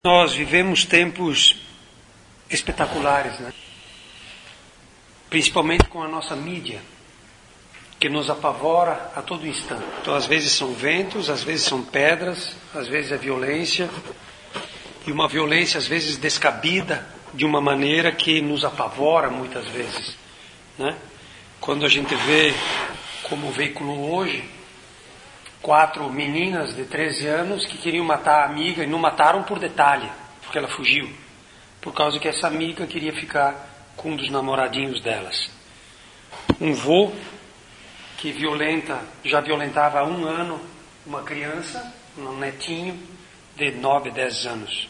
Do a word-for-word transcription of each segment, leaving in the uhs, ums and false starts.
Nós vivemos tempos espetaculares, né? Principalmente com a nossa mídia, que nos apavora a todo instante. Então, às vezes são ventos, às vezes são pedras, às vezes é violência, e uma violência às vezes descabida, de uma maneira que nos apavora muitas vezes, né? Quando a gente vê como veiculou hoje, quatro meninas de treze anos que queriam matar a amiga e não mataram por detalhe, porque ela fugiu, por causa que essa amiga queria ficar com um dos namoradinhos delas. Um vô que violenta, já violentava há um ano uma criança, um netinho de nove, dez anos.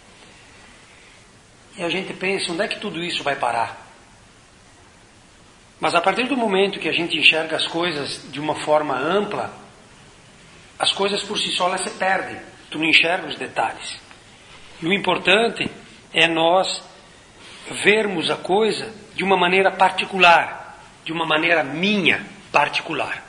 E a gente pensa, onde é que tudo isso vai parar? Mas a partir do momento que a gente enxerga as coisas de uma forma ampla, as coisas por si só elas se perdem. Tu não enxerga os detalhes. E o importante é nós vermos a coisa de uma maneira particular, de uma maneira minha particular.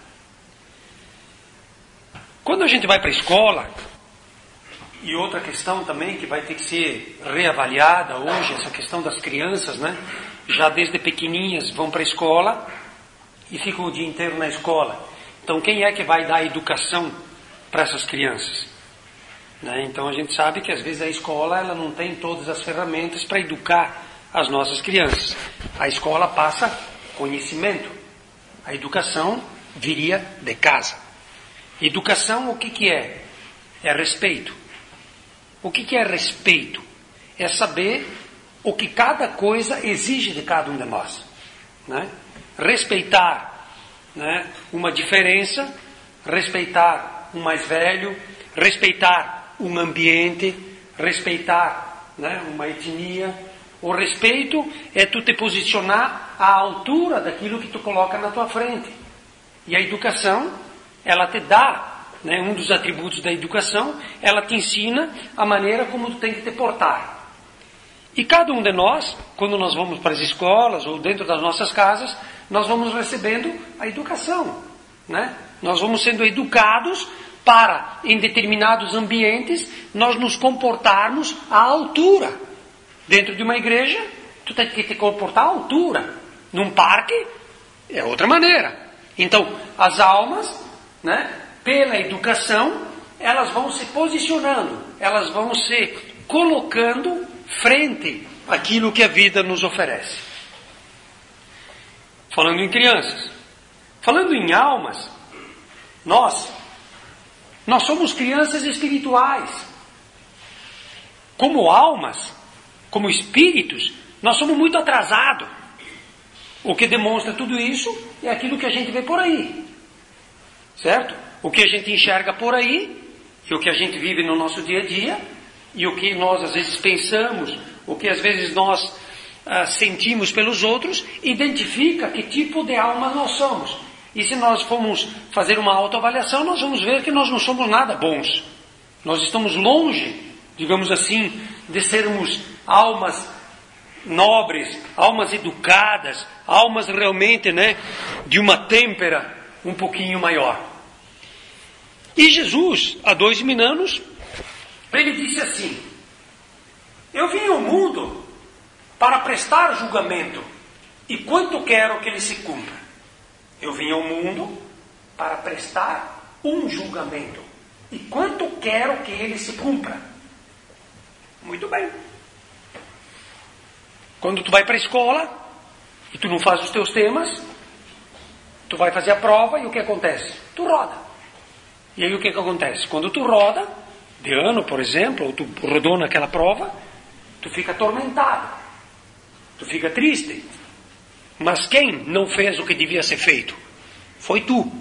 Quando a gente vai para a escola, e outra questão também que vai ter que ser reavaliada hoje, essa questão das crianças, né? Já desde pequenininhas vão para a escola e ficam o dia inteiro na escola. Então quem é que vai dar educação para essas crianças? Né? Então a gente sabe que às vezes a escola ela não tem todas as ferramentas para educar as nossas crianças. A escola passa conhecimento. A educação viria de casa. Educação o que que é? É respeito. O que que é respeito? É saber o que cada coisa exige de cada um de nós. Né? Respeitar, né, uma diferença, respeitar um mais velho, respeitar um ambiente, respeitar, né, uma etnia. O respeito é tu te posicionar à altura daquilo que tu coloca na tua frente. E a educação, ela te dá, né, um dos atributos da educação, ela te ensina a maneira como tu tem que te portar. E cada um de nós, quando nós vamos para as escolas ou dentro das nossas casas, nós vamos recebendo a educação, né? Nós vamos sendo educados para, em determinados ambientes, nós nos comportarmos à altura. Dentro de uma igreja, tu tem que te comportar à altura. Num parque, é outra maneira. Então, as almas, né, pela educação, elas vão se posicionando, elas vão se colocando frente àquilo que a vida nos oferece. Falando em crianças, falando em almas, nós, nós somos crianças espirituais. Como almas, como espíritos, nós somos muito atrasados. O que demonstra tudo isso é aquilo que a gente vê por aí. Certo? O que a gente enxerga por aí, e o que a gente vive no nosso dia a dia, e o que nós às vezes pensamos, o que às vezes nós uh, sentimos pelos outros, identifica que tipo de alma nós somos. E se nós formos fazer uma autoavaliação, nós vamos ver que nós não somos nada bons. Nós estamos longe, digamos assim, de sermos almas nobres, almas educadas, almas realmente, né, de uma têmpera um pouquinho maior. E Jesus, há dois mil anos, ele disse assim: eu vim ao mundo para prestar julgamento, e quanto quero que ele se cumpra. Eu vim ao mundo para prestar um julgamento, e quanto quero que ele se cumpra. Muito bem. Quando tu vai para a escola, e tu não faz os teus temas, tu vai fazer a prova, e o que acontece? Tu roda. E aí o que que acontece? Quando tu roda, de ano, por exemplo, ou tu rodou naquela prova, tu fica atormentado, tu fica triste. Mas quem não fez o que devia ser feito? Foi tu.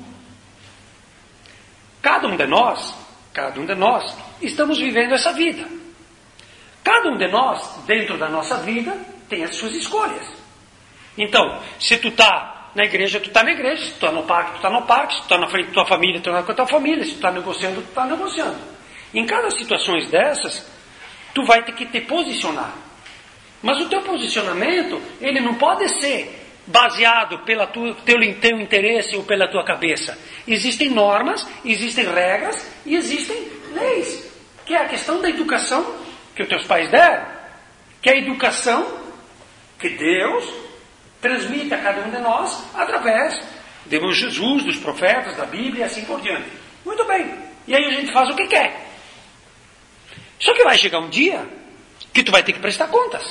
Cada um de nós, cada um de nós, estamos vivendo essa vida. Cada um de nós, dentro da nossa vida, tem as suas escolhas. Então, se tu está na igreja, tu está na igreja, se tu está no parque, tu está no parque, se tu está na frente da tua família, tu está com a tua família, se tu está negociando, tu está negociando. Em cada situação dessas, tu vai ter que te posicionar. Mas o teu posicionamento, ele não pode ser baseado pelo teu, teu interesse ou pela tua cabeça. Existem normas, existem regras e existem leis, que é a questão da educação que os teus pais deram, que é a educação que Deus transmite a cada um de nós através de Jesus, dos profetas, da Bíblia e assim por diante. Muito bem. E aí a gente faz o que quer. Só que vai chegar um dia que tu vai ter que prestar contas.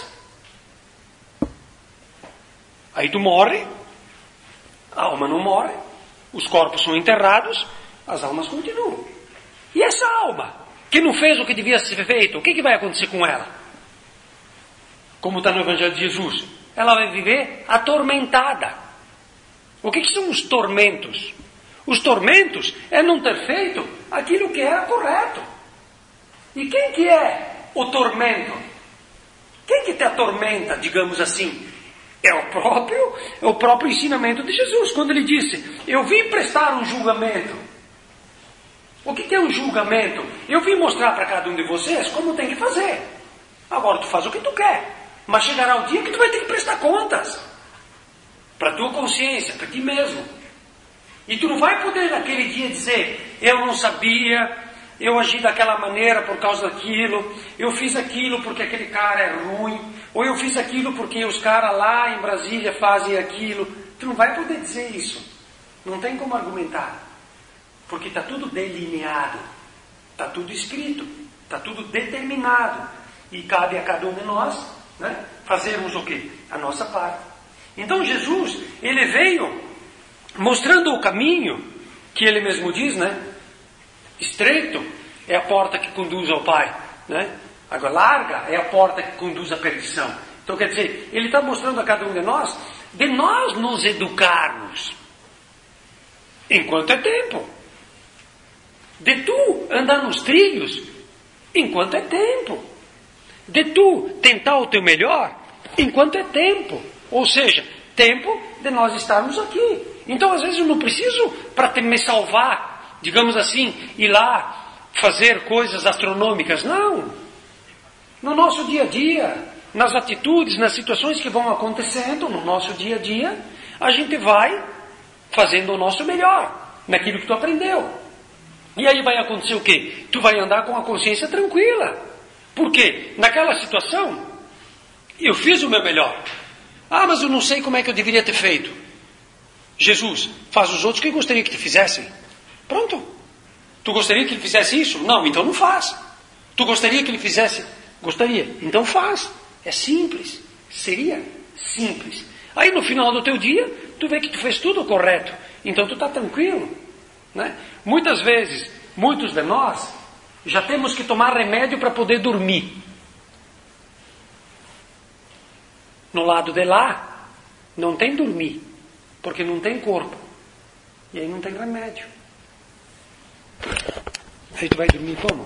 Aí tu morre, a alma não morre, os corpos são enterrados, as almas continuam. E essa alma, que não fez o que devia ser feito, o que, que vai acontecer com ela? Como está no Evangelho de Jesus, ela vai viver atormentada. O que, que são os tormentos? Os tormentos é não ter feito aquilo que era correto. E quem que é o tormento? Quem que te atormenta, digamos assim? É o próprio, é o próprio ensinamento de Jesus, quando ele disse, eu vim prestar um julgamento. O que, que é um julgamento? Eu vim mostrar para cada um de vocês como tem que fazer. Agora tu faz o que tu quer, mas chegará o dia que tu vai ter que prestar contas. Para a tua consciência, para ti mesmo. E tu não vai poder naquele dia dizer, eu não sabia, eu agi daquela maneira por causa daquilo, eu fiz aquilo porque aquele cara é ruim, ou eu fiz aquilo porque os caras lá em Brasília fazem aquilo. Tu não vai poder dizer isso. Não tem como argumentar. Porque está tudo delineado, está tudo escrito, está tudo determinado. E cabe a cada um de nós, né, fazermos o quê? A nossa parte. Então Jesus, ele veio mostrando o caminho, que ele mesmo diz, né? Estreito é a porta que conduz ao Pai, né? Agora, larga é a porta que conduz à perdição. Então, quer dizer, ele está mostrando a cada um de nós, de nós nos educarmos, enquanto é tempo. De tu andar nos trilhos, enquanto é tempo. De tu tentar o teu melhor, enquanto é tempo. Ou seja, tempo de nós estarmos aqui. Então, às vezes, eu não preciso, para me salvar, digamos assim, ir lá fazer coisas astronômicas. Não. No nosso dia a dia, nas atitudes, nas situações que vão acontecendo, no nosso dia a dia, a gente vai fazendo o nosso melhor, naquilo que tu aprendeu. E aí vai acontecer o quê? Tu vai andar com a consciência tranquila. Por quê? Naquela situação, eu fiz o meu melhor. Ah, mas eu não sei como é que eu deveria ter feito. Jesus, faz os outros que eu gostaria que te fizessem. Pronto. Tu gostaria que ele fizesse isso? Não, então não faz. Tu gostaria que ele fizesse? Gostaria. Então faz. É simples. Seria simples. Aí no final do teu dia, tu vê que tu fez tudo correto. Então tu está tranquilo. Né? Muitas vezes, muitos de nós, já temos que tomar remédio para poder dormir. No lado de lá, não tem dormir. Porque não tem corpo. E aí não tem remédio. Aí tu vai dormir como?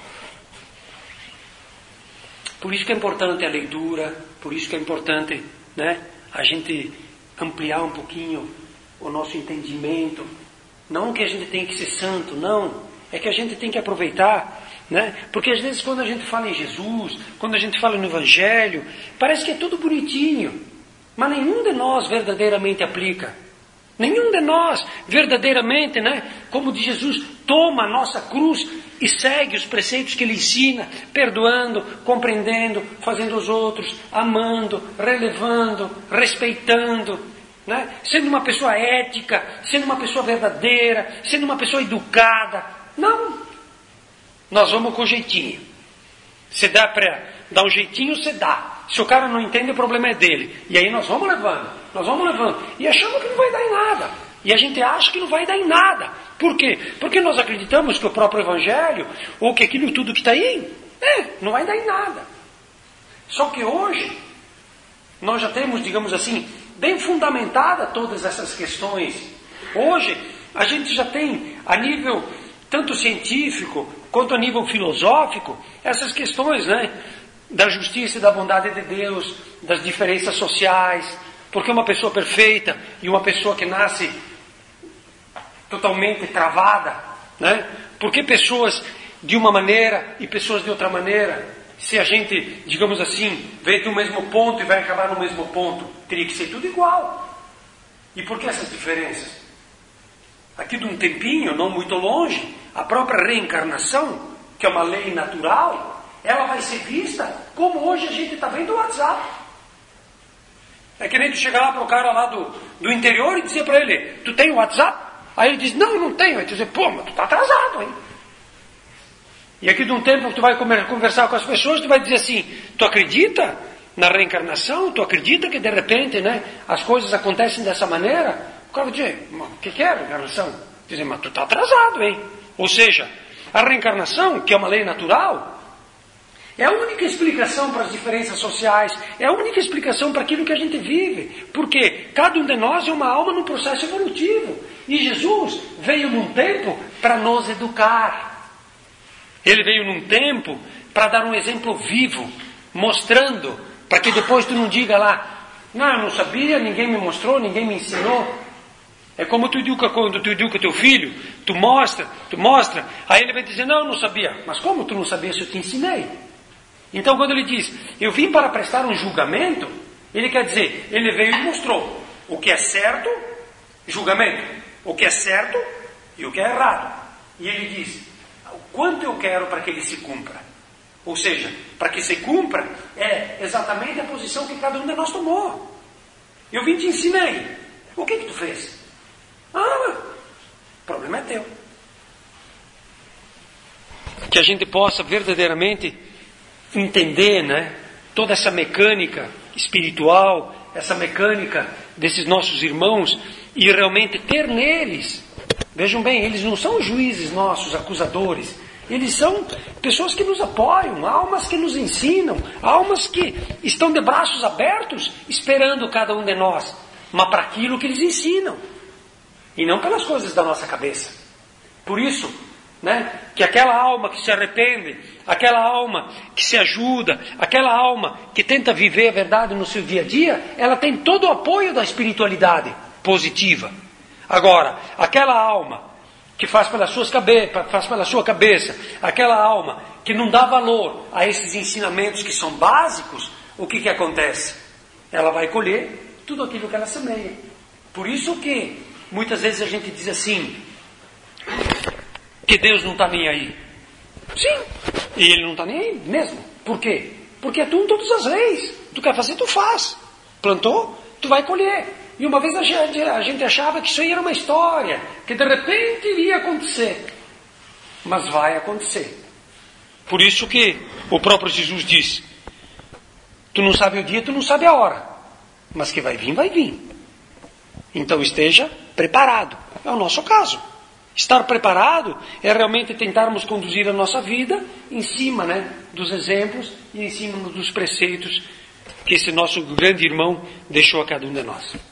Por isso que é importante a leitura, por isso que é importante, né, a gente ampliar um pouquinho o nosso entendimento. Não que a gente tenha que ser santo, não. É que a gente tem que aproveitar, né? Porque às vezes quando a gente fala em Jesus, quando a gente fala no Evangelho, parece que é tudo bonitinho. Mas nenhum de nós verdadeiramente aplica. Nenhum de nós verdadeiramente, né, como diz Jesus, toma a nossa cruz e segue os preceitos que ele ensina, perdoando, compreendendo, fazendo os outros, amando, relevando, respeitando, né, sendo uma pessoa ética, sendo uma pessoa verdadeira, sendo uma pessoa educada. Não. Nós vamos com jeitinho. Se dá para dar um jeitinho, você dá. Se o cara não entende, o problema é dele. E aí nós vamos levando, nós vamos levando. E achamos que não vai dar em nada. E a gente acha que não vai dar em nada. Por quê? Porque nós acreditamos que o próprio Evangelho, ou que aquilo tudo que está aí, é, não vai dar em nada. Só que hoje, nós já temos, digamos assim, bem fundamentada todas essas questões. Hoje, a gente já tem, a nível tanto científico, quanto a nível filosófico, essas questões, né? Da justiça e da bondade de Deus, das diferenças sociais, porque uma pessoa perfeita e uma pessoa que nasce totalmente travada, né? Porque pessoas de uma maneira e pessoas de outra maneira, se a gente, digamos assim, veio de um mesmo ponto e vai acabar no mesmo ponto, teria que ser tudo igual. E por que essas diferenças? Aqui de um tempinho, não muito longe, a própria reencarnação, que é uma lei natural, ela vai ser vista como hoje a gente está vendo o WhatsApp. É que nem tu chegar lá para o cara lá do, do interior e dizer para ele, tu tem o WhatsApp? Aí ele diz, não, não tenho. Aí tu diz, pô, mas tu está atrasado, hein? E aqui de um tempo que tu vai conversar com as pessoas, tu vai dizer assim, tu acredita na reencarnação? Tu acredita que de repente, né, as coisas acontecem dessa maneira? O cara vai dizer, o que, que é a reencarnação? Dizer, mas tu está atrasado, hein? Ou seja, a reencarnação, que é uma lei natural, é a única explicação para as diferenças sociais, é a única explicação para aquilo que a gente vive. Porque cada um de nós é uma alma num processo evolutivo. E Jesus veio num tempo para nos educar. Ele veio num tempo para dar um exemplo vivo, mostrando, para que depois tu não diga lá, não, eu não sabia, ninguém me mostrou, ninguém me ensinou. É como tu educa quando tu educa teu filho, tu mostra, tu mostra, aí ele vai dizer, não, eu não sabia. Mas como tu não sabia se eu te ensinei? Então quando ele diz, eu vim para prestar um julgamento, ele quer dizer, ele veio e mostrou o que é certo, julgamento, o que é certo e o que é errado. E ele diz, o quanto eu quero para que ele se cumpra. Ou seja, para que se cumpra, é exatamente a posição que cada um de nós tomou. Eu vim te ensinei. O que que tu fez? Ah, o problema é teu. Que a gente possa verdadeiramente entender, né, toda essa mecânica espiritual, essa mecânica desses nossos irmãos e realmente ter neles, vejam bem, eles não são juízes nossos, acusadores, eles são pessoas que nos apoiam, almas que nos ensinam, almas que estão de braços abertos esperando cada um de nós, mas para aquilo que eles ensinam e não pelas coisas da nossa cabeça. Por isso, né, que aquela alma que se arrepende, aquela alma que se ajuda, aquela alma que tenta viver a verdade no seu dia a dia, ela tem todo o apoio da espiritualidade positiva. Agora, aquela alma que faz pela, suas cabe- faz pela sua cabeça, aquela alma que não dá valor a esses ensinamentos que são básicos, o que que acontece? Ela vai colher tudo aquilo que ela semeia. Por isso que muitas vezes a gente diz assim, que Deus não está nem aí. Sim, e Ele não está nem aí mesmo. Por quê? Porque é tu em todas as leis. Tu quer fazer, tu faz. Plantou, tu vai colher. E uma vez a gente, a gente achava que isso aí era uma história, que de repente iria acontecer. Mas vai acontecer. Por isso que o próprio Jesus disse, tu não sabe o dia, tu não sabe a hora. Mas que vai vir, vai vir. Então esteja preparado. É o nosso caso. Estar preparado é realmente tentarmos conduzir a nossa vida em cima, né, dos exemplos e em cima dos preceitos que esse nosso grande irmão deixou a cada um de nós.